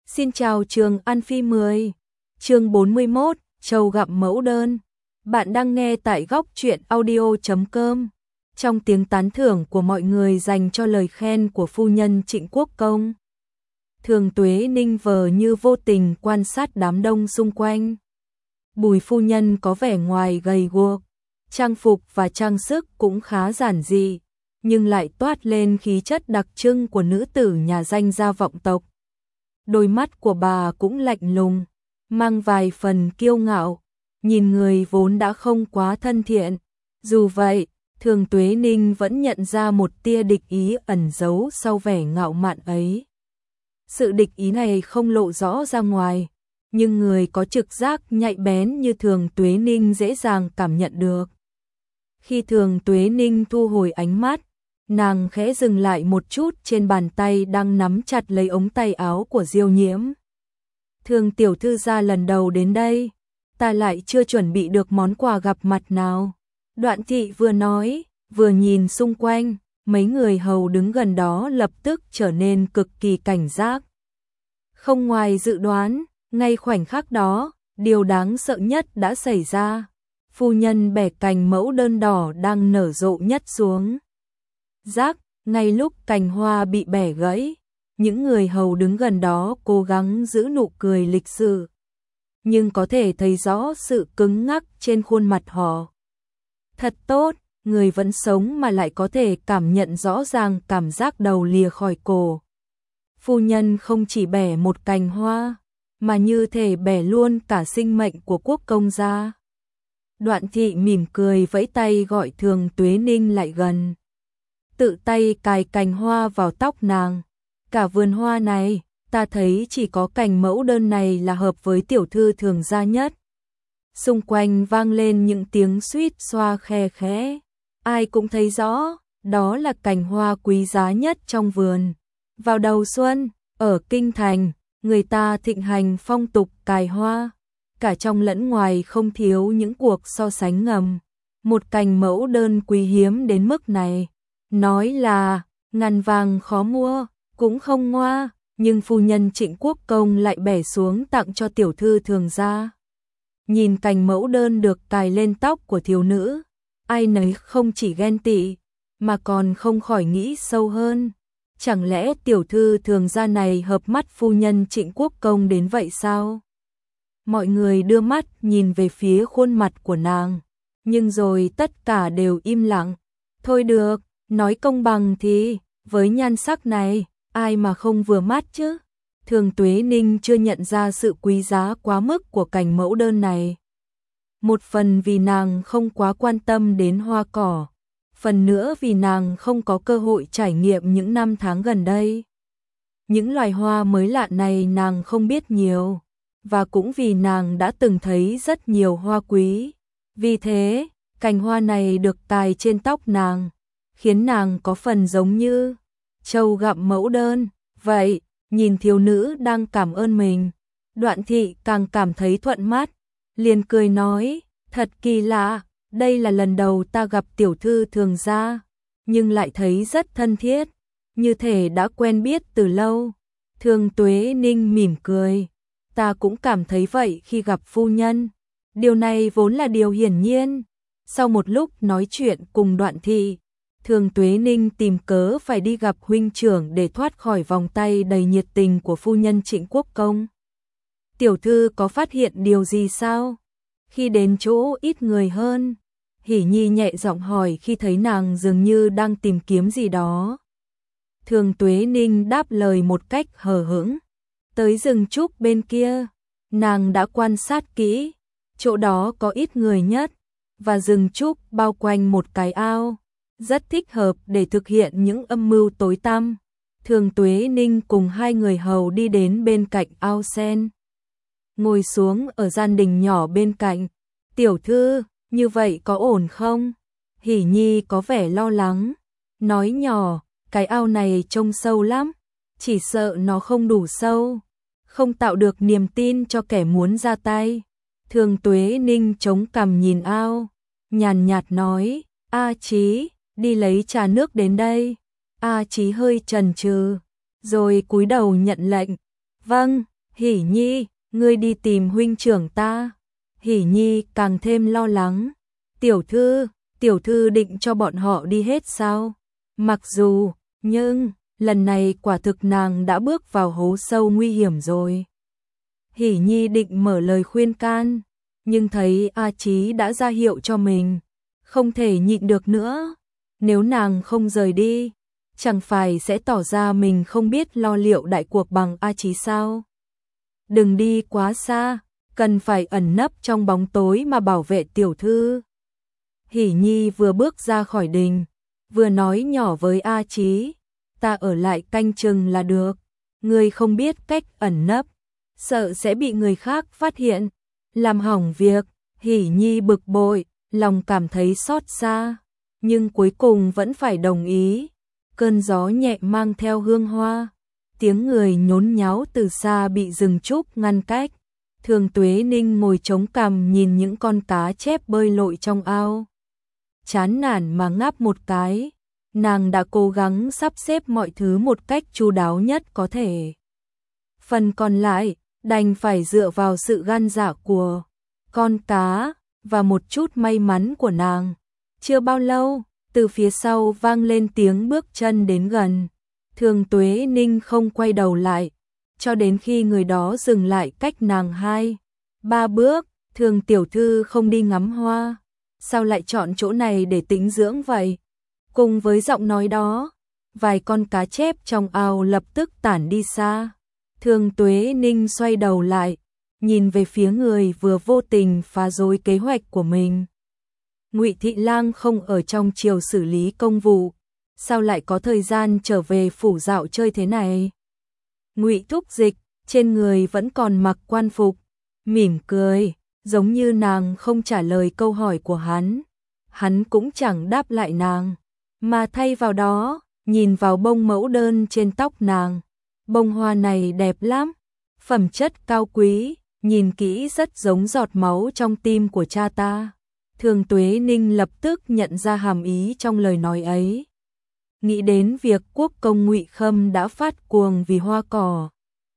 Xin chào trường An Phi 10, chương 41, Châu gặp mẫu đơn. Bạn đang nghe tại góc truyện audio.com. Trong tiếng tán thưởng của mọi người dành cho lời khen của phu nhân Trịnh Quốc Công, Thường Tuế Ninh vờ như vô tình quan sát đám đông xung quanh. Bùi phu nhân có vẻ ngoài gầy guộc, trang phục và trang sức cũng khá giản dị, nhưng lại toát lên khí chất đặc trưng của nữ tử nhà danh gia vọng tộc. Đôi mắt của bà cũng lạnh lùng, mang vài phần kiêu ngạo, nhìn người vốn đã không quá thân thiện. Dù vậy, Thường Tuế Ninh vẫn nhận ra một tia địch ý ẩn giấu sau vẻ ngạo mạn ấy. Sự địch ý này không lộ rõ ra ngoài, nhưng người có trực giác nhạy bén như Thường Tuế Ninh dễ dàng cảm nhận được. Khi Thường Tuế Ninh thu hồi ánh mắt, nàng khẽ dừng lại một chút trên bàn tay đang nắm chặt lấy ống tay áo của Diêu Nhiễm. Thường tiểu thư gia lần đầu đến đây, ta lại chưa chuẩn bị được món quà gặp mặt nào. Đoạn thị vừa nói, vừa nhìn xung quanh, mấy người hầu đứng gần đó lập tức trở nên cực kỳ cảnh giác. Không ngoài dự đoán, ngay khoảnh khắc đó, điều đáng sợ nhất đã xảy ra. Phu nhân bẻ cành mẫu đơn đỏ đang nở rộ nhất xuống. Rác, ngay lúc cành hoa bị bẻ gãy, những người hầu đứng gần đó cố gắng giữ nụ cười lịch sự, nhưng có thể thấy rõ sự cứng ngắc trên khuôn mặt họ. Thật tốt, người vẫn sống mà lại có thể cảm nhận rõ ràng cảm giác đầu lìa khỏi cổ. Phu nhân không chỉ bẻ một cành hoa, mà như thể bẻ luôn cả sinh mệnh của Quốc công gia. Đoạn thị mỉm cười vẫy tay gọi Thường Tuế Ninh lại gần, tự tay cài cành hoa vào tóc nàng. Cả vườn hoa này, ta thấy chỉ có cành mẫu đơn này là hợp với tiểu thư Thường gia nhất. Xung quanh vang lên những tiếng suýt xoa khe khẽ. Ai cũng thấy rõ, đó là cành hoa quý giá nhất trong vườn. Vào đầu xuân, ở Kinh Thành, người ta thịnh hành phong tục cài hoa. Cả trong lẫn ngoài không thiếu những cuộc so sánh ngầm. Một cành mẫu đơn quý hiếm đến mức này, nói là ngàn vàng khó mua, cũng không ngoa, nhưng phu nhân Trịnh Quốc Công lại bẻ xuống tặng cho tiểu thư Thường gia. Nhìn cành mẫu đơn được cài lên tóc của thiếu nữ, ai nấy không chỉ ghen tị, mà còn không khỏi nghĩ sâu hơn. Chẳng lẽ tiểu thư Thường gia này hợp mắt phu nhân Trịnh Quốc Công đến vậy sao? Mọi người đưa mắt nhìn về phía khuôn mặt của nàng, nhưng rồi tất cả đều im lặng. Thôi được, nói công bằng thì, với nhan sắc này, ai mà không vừa mắt chứ? Thường Tuế Ninh chưa nhận ra sự quý giá quá mức của cành mẫu đơn này. Một phần vì nàng không quá quan tâm đến hoa cỏ, phần nữa vì nàng không có cơ hội trải nghiệm những năm tháng gần đây. Những loài hoa mới lạ này nàng không biết nhiều, và cũng vì nàng đã từng thấy rất nhiều hoa quý. Vì thế, cành hoa này được cài trên tóc nàng, khiến nàng có phần giống như trâu gặm mẫu đơn. Vậy, nhìn thiếu nữ đang cảm ơn mình, Đoạn thị càng cảm thấy thuận mắt, liền cười nói, thật kỳ lạ, đây là lần đầu ta gặp tiểu thư Thường gia, nhưng lại thấy rất thân thiết, như thể đã quen biết từ lâu. Thường Tuế Ninh mỉm cười, ta cũng cảm thấy vậy khi gặp phu nhân, điều này vốn là điều hiển nhiên. Sau một lúc nói chuyện cùng Đoạn thị, Thường Tuế Ninh tìm cớ phải đi gặp huynh trưởng để thoát khỏi vòng tay đầy nhiệt tình của phu nhân Trịnh Quốc Công. Tiểu thư có phát hiện điều gì sao? Khi đến chỗ ít người hơn, Hỉ Nhi nhẹ giọng hỏi khi thấy nàng dường như đang tìm kiếm gì đó. Thường Tuế Ninh đáp lời một cách hờ hững. Tới rừng trúc bên kia, nàng đã quan sát kỹ, chỗ đó có ít người nhất, và rừng trúc bao quanh một cái ao, rất thích hợp để thực hiện những âm mưu tối tăm. Thường Tuế Ninh cùng hai người hầu đi đến bên cạnh ao sen, ngồi xuống ở gian đình nhỏ bên cạnh. Tiểu thư, như vậy có ổn không? Hỉ Nhi có vẻ lo lắng, nói nhỏ, cái ao này trông sâu lắm, chỉ sợ nó không đủ sâu, không tạo được niềm tin cho kẻ muốn ra tay. Thường Tuế Ninh chống cằm nhìn ao, nhàn nhạt nói, A Chí, đi lấy trà nước đến đây. A Chí hơi chần chừ, rồi cúi đầu nhận lệnh. Vâng. Hỷ Nhi, ngươi đi tìm huynh trưởng ta. Hỷ Nhi càng thêm lo lắng. Tiểu thư định cho bọn họ đi hết sao? Mặc dù, nhưng, lần này quả thực nàng đã bước vào hố sâu nguy hiểm rồi. Hỷ Nhi định mở lời khuyên can, nhưng thấy A Chí đã ra hiệu cho mình, không thể nhịn được nữa. Nếu nàng không rời đi, chẳng phải sẽ tỏ ra mình không biết lo liệu đại cuộc bằng A Chí sao? Đừng đi quá xa, cần phải ẩn nấp trong bóng tối mà bảo vệ tiểu thư. Hỷ Nhi vừa bước ra khỏi đình, vừa nói nhỏ với A Chí, ta ở lại canh chừng là được, ngươi không biết cách ẩn nấp, sợ sẽ bị người khác phát hiện, làm hỏng việc. Hỷ Nhi bực bội, lòng cảm thấy xót xa, nhưng cuối cùng vẫn phải đồng ý. Cơn gió nhẹ mang theo hương hoa, tiếng người nhốn nháo từ xa bị rừng trúc ngăn cách. Thường Tuế Ninh ngồi chống cằm nhìn những con cá chép bơi lội trong ao. Chán nản mà ngáp một cái, nàng đã cố gắng sắp xếp mọi thứ một cách chu đáo nhất có thể. Phần còn lại, đành phải dựa vào sự gan dạ của con cá và một chút may mắn của nàng. Chưa bao lâu, từ phía sau vang lên tiếng bước chân đến gần. Thường Tuế Ninh không quay đầu lại, cho đến khi người đó dừng lại cách nàng 2-3 bước. Thường tiểu thư không đi ngắm hoa, sao lại chọn chỗ này để tĩnh dưỡng vậy? Cùng với giọng nói đó, vài con cá chép trong ao lập tức tản đi xa. Thường Tuế Ninh xoay đầu lại, nhìn về phía người vừa vô tình phá rối kế hoạch của mình. Ngụy Thị Lang không ở trong triều xử lý công vụ, sao lại có thời gian trở về phủ dạo chơi thế này? Ngụy Thúc Dịch trên người vẫn còn mặc quan phục, mỉm cười, giống như nàng không trả lời câu hỏi của hắn. Hắn cũng chẳng đáp lại nàng, mà thay vào đó, nhìn vào bông mẫu đơn trên tóc nàng. Bông hoa này đẹp lắm, phẩm chất cao quý, nhìn kỹ rất giống giọt máu trong tim của cha ta. Thường Tuế Ninh lập tức nhận ra hàm ý trong lời nói ấy. Nghĩ đến việc quốc công Ngụy Khâm đã phát cuồng vì hoa cỏ,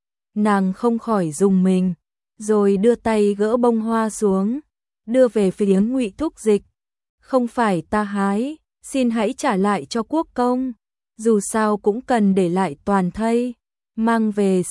nàng không khỏi rùng mình, rồi đưa tay gỡ bông hoa xuống, đưa về phía Ngụy Thúc Dịch. Không phải ta hái, xin hãy trả lại cho quốc công, dù sao cũng cần để lại toàn thây, mang về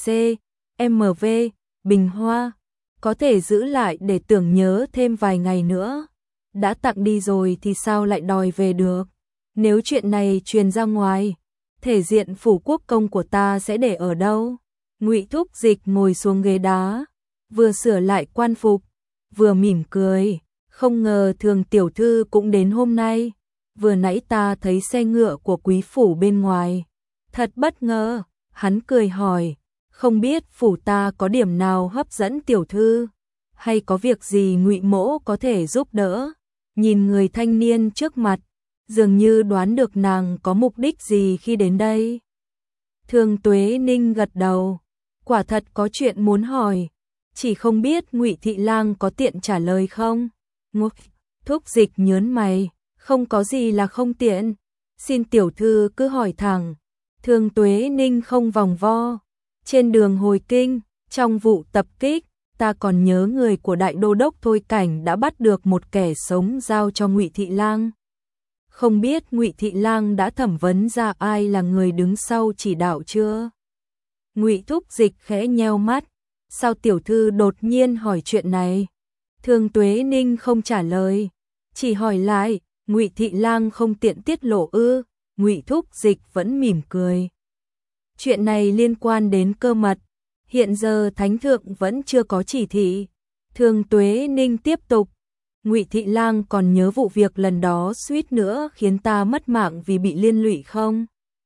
CMV, bình hoa, có thể giữ lại để tưởng nhớ thêm vài ngày nữa. Đã tặng đi rồi thì sao lại đòi về được? Nếu chuyện này truyền ra ngoài, thể diện phủ quốc công của ta sẽ để ở đâu? Ngụy Thúc Dịch ngồi xuống ghế đá, vừa sửa lại quan phục, vừa mỉm cười. Không ngờ Thường tiểu thư cũng đến hôm nay. Vừa nãy ta thấy xe ngựa của quý phủ bên ngoài, thật bất ngờ. Hắn cười hỏi, không biết phủ ta có điểm nào hấp dẫn tiểu thư, hay có việc gì Ngụy mỗ có thể giúp đỡ? Nhìn người thanh niên trước mặt, dường như đoán được nàng có mục đích gì khi đến đây. Thường Tuế Ninh gật đầu, quả thật có chuyện muốn hỏi, chỉ không biết Ngụy Thị Lang có tiện trả lời không? Ngụy Thúc Dịch nhớn mày, không có gì là không tiện, xin tiểu thư cứ hỏi thẳng. Thường Tuế Ninh không vòng vo. Trên đường hồi kinh, trong vụ tập kích, ta còn nhớ người của đại đô đốc Thôi Cảnh đã bắt được một kẻ sống giao cho Ngụy Thị Lang. Không biết Ngụy Thị Lang đã thẩm vấn ra ai là người đứng sau chỉ đạo chưa? Ngụy Thúc Dịch khẽ nheo mắt, sao tiểu thư đột nhiên hỏi chuyện này? Thường Tuế Ninh không trả lời, chỉ hỏi lại, Ngụy Thị Lang không tiện tiết lộ ư? Ngụy Thúc Dịch vẫn mỉm cười. Chuyện này liên quan đến cơ mật, hiện giờ Thánh thượng vẫn chưa có chỉ thị. Thường Tuế Ninh tiếp tục, Ngụy Thị Lang còn nhớ vụ việc lần đó suýt nữa khiến ta mất mạng vì bị liên lụy không?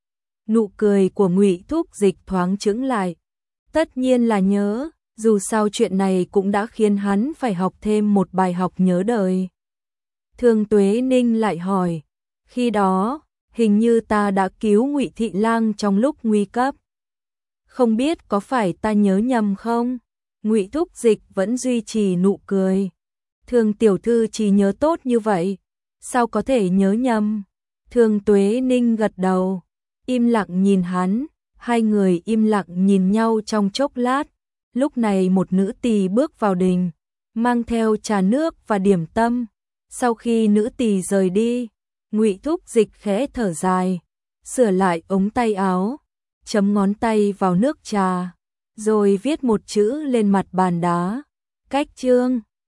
Nụ cười của Ngụy Thúc Dịch thoáng chững lại. Tất nhiên là nhớ, dù sao chuyện này cũng đã khiến hắn phải học thêm một bài học nhớ đời. Thường Tuế Ninh lại hỏi, khi đó, hình như ta đã cứu Ngụy Thị Lang trong lúc nguy cấp. Không biết có phải ta nhớ nhầm không? Ngụy Thúc Dịch vẫn duy trì nụ cười. Thường tiểu thư chỉ nhớ tốt như vậy, sao có thể nhớ nhầm? Thường Tuế Ninh gật đầu, im lặng nhìn hắn, hai người im lặng nhìn nhau trong chốc lát, Lúc này một nữ tỳ bước vào đình, mang theo trà nước và điểm tâm. Sau khi nữ tỳ rời đi, Ngụy Thúc Dịch khẽ thở dài, sửa lại ống tay áo, chấm ngón tay vào nước trà, rồi viết một chữ lên mặt bàn đá. Cách chương